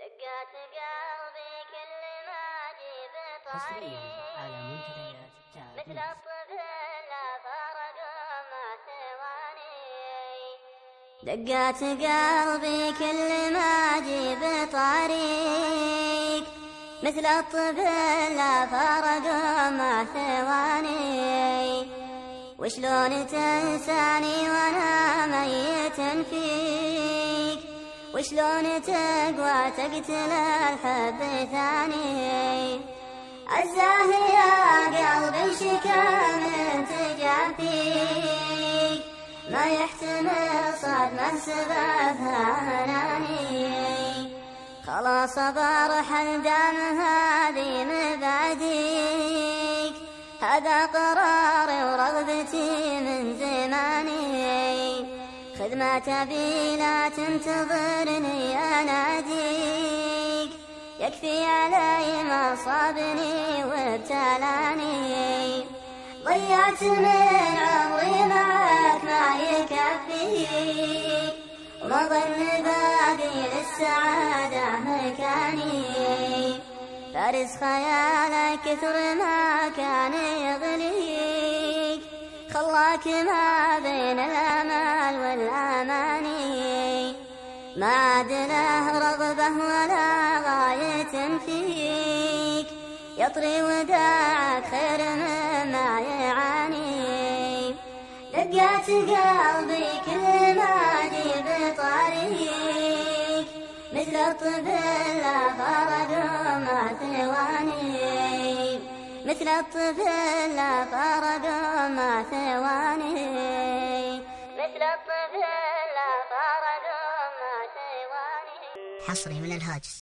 دقات قلبي كل ما اجيب حصريا على طريق منتديات مثل تاب. الطفل لا فرق ما ثواني. دقات قلبي كل ما اجيب طريق مثل الطفل لا فرق ما ثواني. وشلون تنساني وانا ميت فيك، وشلون تقوى تقتل الحب ثاني. عزاه يا قلبي شكا من تجافيك، ما يحتمل صدمة سببها مناني. خلاص برحل دام هذه مباديك، هذا قراري ورغبتي من زماني. خذ ما تبي لا تنتظرني اناديك، يكفي علي ما صابني وابتلاني. ضيعت من عمري معك ما يكفيك، وما ظن باقي للسعادة مكاني. فارس خيالك كثر ما كان يغليك، خلاك ما بين الامال والاماني. ما عاد له رغبة ولا غاية فيك، يطري وداعك خير مما يعاني. دقات قلبي كل ما اجيب طريق مثل الطفل لا فرق ما ثواني. مثل الطفل لا فرق ما ثواني. مثل الطفل لا فرق ما ثواني. حصري من الهاجس.